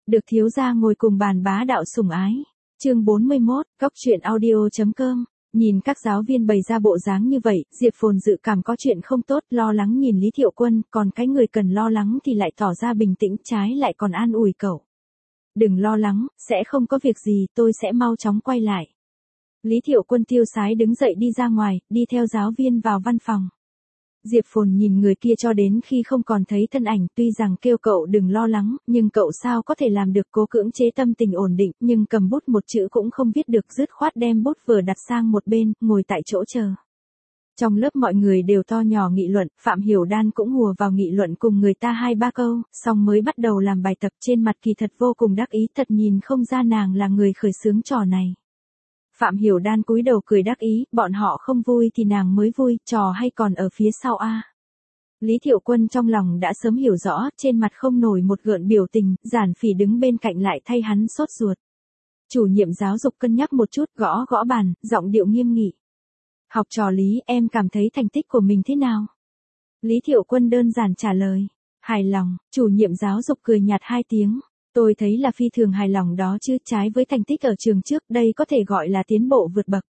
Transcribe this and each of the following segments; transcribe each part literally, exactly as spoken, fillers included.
Được thiếu gia ngồi cùng bàn bá đạo sủng ái. Chương bốn mươi mốt, góc truyện audio.com. Nhìn các giáo viên bày ra bộ dáng như vậy, Diệp Phồn dự cảm có chuyện không tốt, lo lắng nhìn Lý Thiệu Quân, còn cái người cần lo lắng thì lại tỏ ra bình tĩnh, trái lại còn an ủi cậu. Đừng lo lắng, sẽ không có việc gì, tôi sẽ mau chóng quay lại. Lý Thiệu Quân tiêu sái đứng dậy đi ra ngoài, đi theo giáo viên vào văn phòng. Diệp Phồn nhìn người kia cho đến khi không còn thấy thân ảnh, tuy rằng kêu cậu đừng lo lắng, nhưng cậu sao có thể làm được, cố cưỡng chế tâm tình ổn định, nhưng cầm bút một chữ cũng không viết được, dứt khoát đem bút vừa đặt sang một bên, ngồi tại chỗ chờ. Trong lớp mọi người đều to nhỏ nghị luận, Phạm Hiểu Đan cũng hùa vào nghị luận cùng người ta hai ba câu, xong mới bắt đầu làm bài tập, trên mặt kỳ thật vô cùng đắc ý, thật nhìn không ra nàng là người khởi xướng trò này. Phạm Hiểu Đan cúi đầu cười đắc ý, bọn họ không vui thì nàng mới vui, trò hay còn ở phía sau a. Lý Thiệu Quân trong lòng đã sớm hiểu rõ, trên mặt không nổi một gợn biểu tình, Giản Phỉ đứng bên cạnh lại thay hắn sốt ruột. Chủ nhiệm giáo dục cân nhắc một chút, gõ gõ bàn, giọng điệu nghiêm nghị. Học trò Lý, em cảm thấy thành tích của mình thế nào? Lý Thiệu Quân đơn giản trả lời. Hài lòng. Chủ nhiệm giáo dục cười nhạt hai tiếng. Tôi thấy là phi thường hài lòng đó chứ, trái với thành tích ở trường trước, đây có thể gọi là tiến bộ vượt bậc.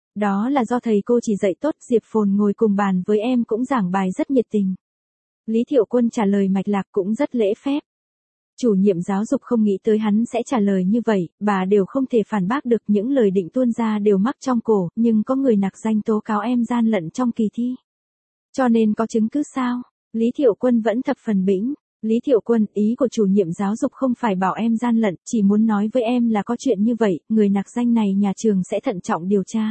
Đó là do thầy cô chỉ dạy tốt, Diệp Phồn ngồi cùng bàn với em cũng giảng bài rất nhiệt tình. Lý Thiệu Quân trả lời mạch lạc cũng rất lễ phép. Chủ nhiệm giáo dục không nghĩ tới hắn sẽ trả lời như vậy, bà đều không thể phản bác được, những lời định tuôn ra đều mắc trong cổ, nhưng có người nặc danh tố cáo em gian lận trong kỳ thi. Cho nên có chứng cứ sao? Lý Thiệu Quân vẫn thập phần bĩnh. Lý Thiệu Quân, ý của chủ nhiệm giáo dục không phải bảo em gian lận, chỉ muốn nói với em là có chuyện như vậy, người nặc danh này nhà trường sẽ thận trọng điều tra.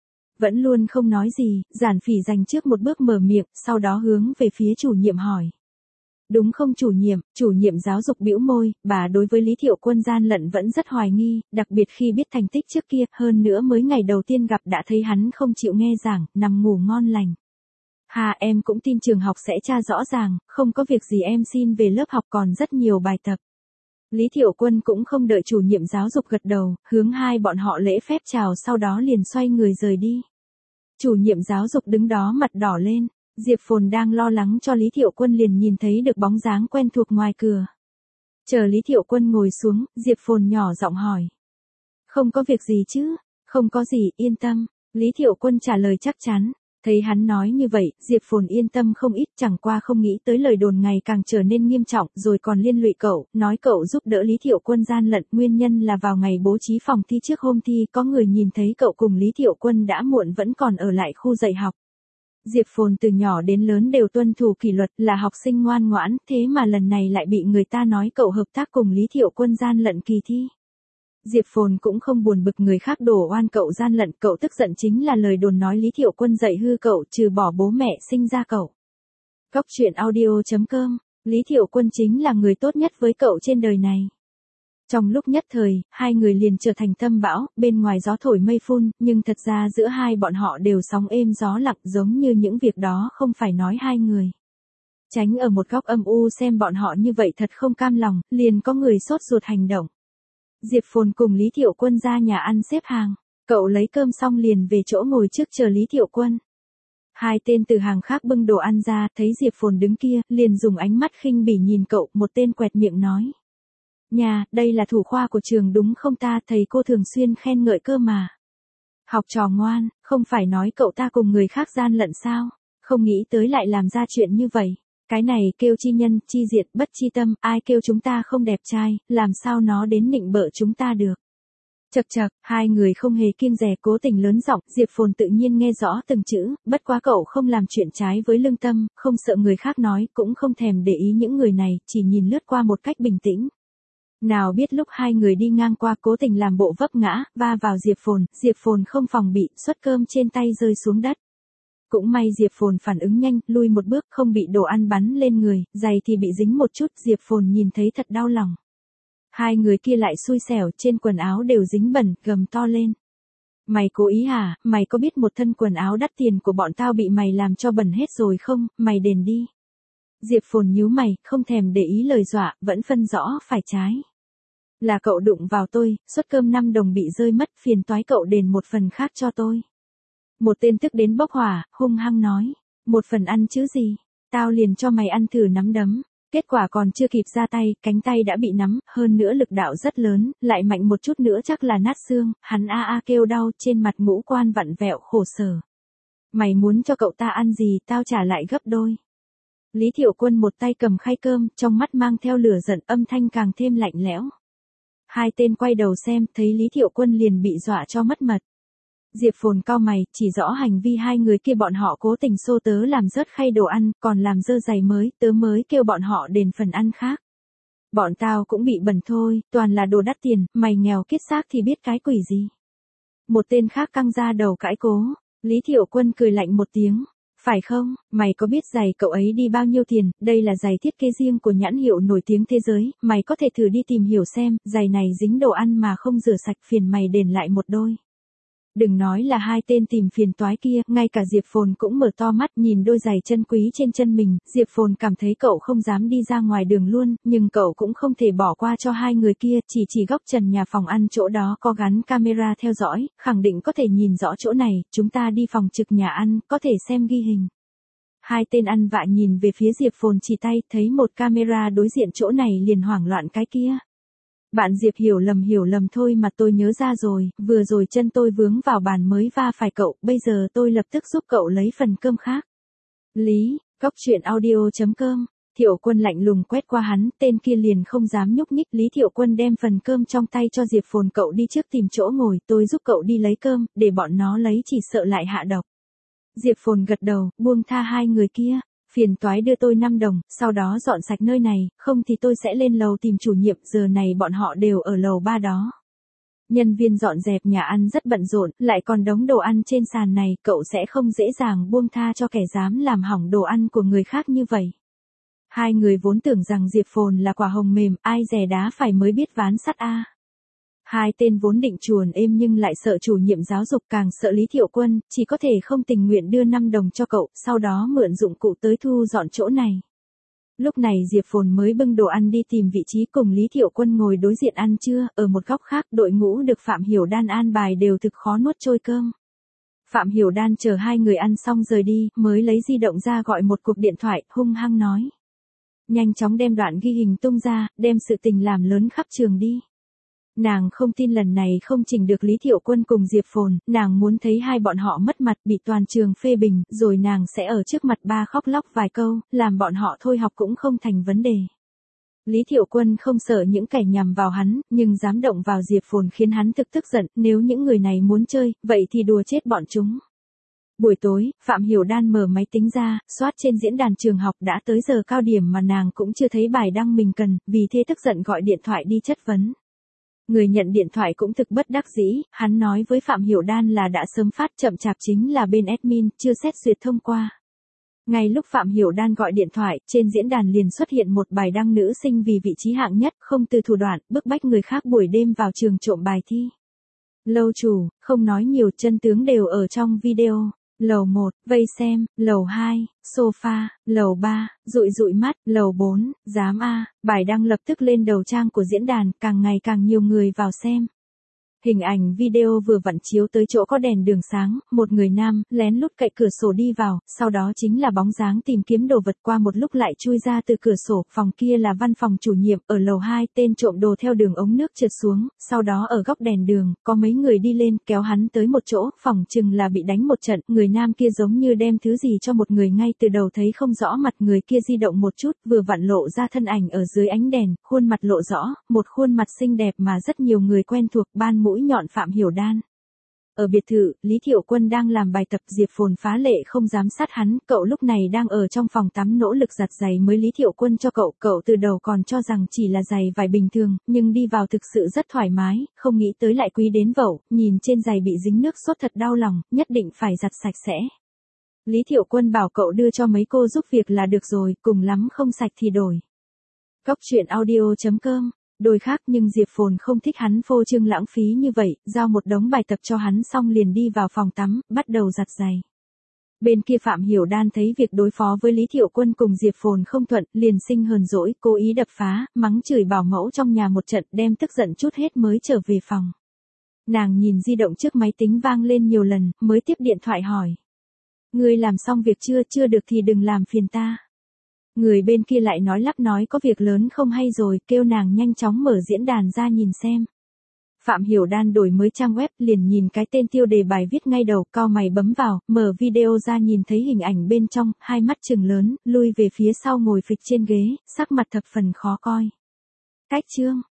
Vẫn luôn không nói gì, Giản Phỉ dành trước một bước mở miệng, sau đó hướng về phía chủ nhiệm hỏi. Đúng không chủ nhiệm? Chủ nhiệm giáo dục bĩu môi, bà đối với Lý Thiệu Quân gian lận vẫn rất hoài nghi, đặc biệt khi biết thành tích trước kia, hơn nữa mới ngày đầu tiên gặp đã thấy hắn không chịu nghe giảng, nằm ngủ ngon lành. Hà, em cũng tin trường học sẽ tra rõ ràng, không có việc gì em xin về lớp học, còn rất nhiều bài tập. Lý Thiệu Quân cũng không đợi chủ nhiệm giáo dục gật đầu, hướng hai bọn họ lễ phép chào, sau đó liền xoay người rời đi. Chủ nhiệm giáo dục đứng đó mặt đỏ lên, Diệp Phồn đang lo lắng cho Lý Thiệu Quân liền nhìn thấy được bóng dáng quen thuộc ngoài cửa. Chờ Lý Thiệu Quân ngồi xuống, Diệp Phồn nhỏ giọng hỏi. Không có việc gì chứ? Không có gì, yên tâm. Lý Thiệu Quân trả lời chắc chắn. Thấy hắn nói như vậy, Diệp Phồn yên tâm không ít, chẳng qua không nghĩ tới lời đồn ngày càng trở nên nghiêm trọng, rồi còn liên lụy cậu, nói cậu giúp đỡ Lý Thiệu Quân gian lận, nguyên nhân là vào ngày bố trí phòng thi trước hôm thi, có người nhìn thấy cậu cùng Lý Thiệu Quân đã muộn vẫn còn ở lại khu dạy học. Diệp Phồn từ nhỏ đến lớn đều tuân thủ kỷ luật, là học sinh ngoan ngoãn, thế mà lần này lại bị người ta nói cậu hợp tác cùng Lý Thiệu Quân gian lận kỳ thi. Diệp Phồn cũng không buồn bực người khác đổ oan cậu gian lận, cậu tức giận chính là lời đồn nói Lý Thiệu Quân dạy hư cậu, trừ bỏ bố mẹ sinh ra cậu. Góc truyện audio.com. Lý Thiệu Quân chính là người tốt nhất với cậu trên đời này. Trong lúc nhất thời, hai người liền trở thành tâm bão, bên ngoài gió thổi mây phun, nhưng thật ra giữa hai bọn họ đều sóng êm gió lặng, giống như những việc đó không phải nói hai người. Tránh ở một góc âm u xem bọn họ như vậy thật không cam lòng, liền có người sốt ruột hành động. Diệp Phồn cùng Lý Thiệu Quân ra nhà ăn xếp hàng, cậu lấy cơm xong liền về chỗ ngồi trước chờ Lý Thiệu Quân. Hai tên từ hàng khác bưng đồ ăn ra, thấy Diệp Phồn đứng kia, liền dùng ánh mắt khinh bỉ nhìn cậu, một tên quẹt miệng nói. Nhà, đây là thủ khoa của trường đúng không ta, thầy cô thường xuyên khen ngợi cơ mà. Học trò ngoan, không phải nói cậu ta cùng người khác gian lận sao, không nghĩ tới lại làm ra chuyện như vậy. Cái này kêu chi nhân, chi diệt, bất chi tâm, ai kêu chúng ta không đẹp trai, làm sao nó đến nịnh bợ chúng ta được. Chậc chậc, hai người không hề kiêng dè cố tình lớn giọng, Diệp Phồn tự nhiên nghe rõ từng chữ, bất quá cậu không làm chuyện trái với lương tâm, không sợ người khác nói, cũng không thèm để ý những người này, chỉ nhìn lướt qua một cách bình tĩnh. Nào biết lúc hai người đi ngang qua cố tình làm bộ vấp ngã, va vào Diệp Phồn, Diệp Phồn không phòng bị, suất cơm trên tay rơi xuống đất. Cũng may Diệp Phồn phản ứng nhanh, lui một bước không bị đồ ăn bắn lên người, giày thì bị dính một chút, Diệp Phồn nhìn thấy thật đau lòng. Hai người kia lại xui xẻo, trên quần áo đều dính bẩn, gầm to lên. Mày cố ý hả, mày có biết một thân quần áo đắt tiền của bọn tao bị mày làm cho bẩn hết rồi không, mày đền đi. Diệp Phồn nhíu mày, không thèm để ý lời dọa, vẫn phân rõ phải trái. Là cậu đụng vào tôi, suất cơm năm đồng bị rơi mất, phiền toái cậu đền một phần khác cho tôi. Một tên tức đến bốc hỏa, hung hăng nói, một phần ăn chứ gì, tao liền cho mày ăn thử nắm đấm. Kết quả còn chưa kịp ra tay, cánh tay đã bị nắm, hơn nữa lực đạo rất lớn, lại mạnh một chút nữa chắc là nát xương, hắn a a kêu đau, trên mặt ngũ quan vặn vẹo khổ sở. Mày muốn cho cậu ta ăn gì, tao trả lại gấp đôi. Lý Thiệu Quân một tay cầm khay cơm, trong mắt mang theo lửa giận, âm thanh càng thêm lạnh lẽo. Hai tên quay đầu xem, thấy Lý Thiệu Quân liền bị dọa cho mất mật. Diệp Phồn cau mày, chỉ rõ hành vi hai người kia bọn họ cố tình xô tớ làm rớt khay đồ ăn, còn làm dơ giày mới, tớ mới kêu bọn họ đền phần ăn khác. Bọn tao cũng bị bẩn thôi, toàn là đồ đắt tiền, mày nghèo kiết xác thì biết cái quỷ gì. Một tên khác căng ra đầu cãi cố, Lý Thiệu Quân cười lạnh một tiếng. Phải không, mày có biết giày cậu ấy đi bao nhiêu tiền, đây là giày thiết kế riêng của nhãn hiệu nổi tiếng thế giới, mày có thể thử đi tìm hiểu xem, giày này dính đồ ăn mà không rửa sạch, phiền mày đền lại một đôi. Đừng nói là hai tên tìm phiền toái kia, ngay cả Diệp Phồn cũng mở to mắt nhìn đôi giày chân quý trên chân mình, Diệp Phồn cảm thấy cậu không dám đi ra ngoài đường luôn, nhưng cậu cũng không thể bỏ qua cho hai người kia, chỉ chỉ góc trần nhà phòng ăn chỗ đó có gắn camera theo dõi, khẳng định có thể nhìn rõ chỗ này, chúng ta đi phòng trực nhà ăn, có thể xem ghi hình. Hai tên ăn vạ nhìn về phía Diệp Phồn chỉ tay, thấy một camera đối diện chỗ này liền hoảng loạn cái kia. Bạn Diệp hiểu lầm hiểu lầm thôi mà tôi nhớ ra rồi, vừa rồi chân tôi vướng vào bàn mới va phải cậu, bây giờ tôi lập tức giúp cậu lấy phần cơm khác. Lý, góc truyện audio chấm com, Thiệu Quân lạnh lùng quét qua hắn, tên kia liền không dám nhúc nhích, Lý Thiệu Quân đem phần cơm trong tay cho Diệp Phồn, cậu đi trước tìm chỗ ngồi, tôi giúp cậu đi lấy cơm, để bọn nó lấy chỉ sợ lại hạ độc. Diệp Phồn gật đầu, buông tha hai người kia. Phiền toái đưa tôi năm đồng, sau đó dọn sạch nơi này, không thì tôi sẽ lên lầu tìm chủ nhiệm, giờ này bọn họ đều ở lầu ba đó. Nhân viên dọn dẹp nhà ăn rất bận rộn, lại còn đống đồ ăn trên sàn này, cậu sẽ không dễ dàng buông tha cho kẻ dám làm hỏng đồ ăn của người khác như vậy. Hai người vốn tưởng rằng Diệp Phồn là quả hồng mềm, ai dè đá phải mới biết ván sắt a. Hai tên vốn định chuồn êm nhưng lại sợ chủ nhiệm giáo dục, càng sợ Lý Thiệu Quân, chỉ có thể không tình nguyện đưa năm đồng cho cậu, sau đó mượn dụng cụ tới thu dọn chỗ này. Lúc này Diệp Phồn mới bưng đồ ăn đi tìm vị trí cùng Lý Thiệu Quân ngồi đối diện ăn trưa, ở một góc khác đội ngũ được Phạm Hiểu Đan an bài đều thực khó nuốt trôi cơm. Phạm Hiểu Đan chờ hai người ăn xong rời đi, mới lấy di động ra gọi một cuộc điện thoại, hung hăng nói. Nhanh chóng đem đoạn ghi hình tung ra, đem sự tình làm lớn khắp trường đi. Nàng không tin lần này không chỉnh được Lý Thiệu Quân cùng Diệp Phồn, nàng muốn thấy hai bọn họ mất mặt bị toàn trường phê bình, rồi nàng sẽ ở trước mặt ba khóc lóc vài câu, làm bọn họ thôi học cũng không thành vấn đề. Lý Thiệu Quân không sợ những kẻ nhằm vào hắn, nhưng dám động vào Diệp Phồn khiến hắn thực tức giận, nếu những người này muốn chơi, vậy thì đùa chết bọn chúng. Buổi tối, Phạm Hiểu Đan mở máy tính ra, soát trên diễn đàn trường học, đã tới giờ cao điểm mà nàng cũng chưa thấy bài đăng mình cần, vì thế tức giận gọi điện thoại đi chất vấn. Người nhận điện thoại cũng thực bất đắc dĩ, hắn nói với Phạm Hiểu Đan là đã sớm phát, chậm chạp chính là bên admin, chưa xét duyệt thông qua. Ngay lúc Phạm Hiểu Đan gọi điện thoại, trên diễn đàn liền xuất hiện một bài đăng nữ sinh vì vị trí hạng nhất, không từ thủ đoạn, bức bách người khác buổi đêm vào trường trộm bài thi. Lâu chủ, không nói nhiều, chân tướng đều ở trong video. Lầu một, vây xem, lầu hai, sofa, lầu ba, dụi dụi mắt, lầu bốn, dám a, bài đăng lập tức lên đầu trang của diễn đàn, càng ngày càng nhiều người vào xem. Hình ảnh video vừa vặn chiếu tới chỗ có đèn đường sáng, một người nam, lén lút cậy cửa sổ đi vào, sau đó chính là bóng dáng tìm kiếm đồ vật, qua một lúc lại chui ra từ cửa sổ, phòng kia là văn phòng chủ nhiệm, ở lầu hai, tên trộm đồ theo đường ống nước trượt xuống, sau đó ở góc đèn đường, có mấy người đi lên, kéo hắn tới một chỗ, phòng chừng là bị đánh một trận, người nam kia giống như đem thứ gì cho một người ngay từ đầu thấy không rõ mặt người kia di động một chút, vừa vặn lộ ra thân ảnh ở dưới ánh đèn, khuôn mặt lộ rõ, một khuôn mặt xinh đẹp mà rất nhiều người quen thuộc, ban mũi nhọn Phạm Hiểu Đan. Ở biệt thự, Lý Thiệu Quân đang làm bài tập, Diệp Phồn phá lệ không dám sát hắn, cậu lúc này đang ở trong phòng tắm nỗ lực giặt giày mới Lý Thiệu Quân cho cậu, cậu từ đầu còn cho rằng chỉ là giày vải bình thường, nhưng đi vào thực sự rất thoải mái, không nghĩ tới lại quý đến vẩu, nhìn trên giày bị dính nước sốt thật đau lòng, nhất định phải giặt sạch sẽ. Lý Thiệu Quân bảo cậu đưa cho mấy cô giúp việc là được rồi, cùng lắm không sạch thì đổi. Góc truyện audio chấm com. Đôi khác nhưng Diệp Phồn không thích hắn phô trương lãng phí như vậy, giao một đống bài tập cho hắn xong liền đi vào phòng tắm, bắt đầu giặt giày. Bên kia Phạm Hiểu Đan thấy việc đối phó với Lý Thiệu Quân cùng Diệp Phồn không thuận, liền sinh hờn dỗi, cố ý đập phá, mắng chửi bảo mẫu trong nhà một trận, đem tức giận chút hết mới trở về phòng. Nàng nhìn di động trước máy tính vang lên nhiều lần, mới tiếp điện thoại hỏi. Ngươi làm xong việc chưa, chưa được thì đừng làm phiền ta. Người bên kia lại nói lắp nói có việc lớn không hay rồi, kêu nàng nhanh chóng mở diễn đàn ra nhìn xem. Phạm Hiểu Đan đổi mới trang web liền nhìn cái tên tiêu đề bài viết ngay đầu, cau mày bấm vào, mở video ra nhìn thấy hình ảnh bên trong, hai mắt trừng lớn, lui về phía sau ngồi phịch trên ghế, sắc mặt thập phần khó coi. Cách chương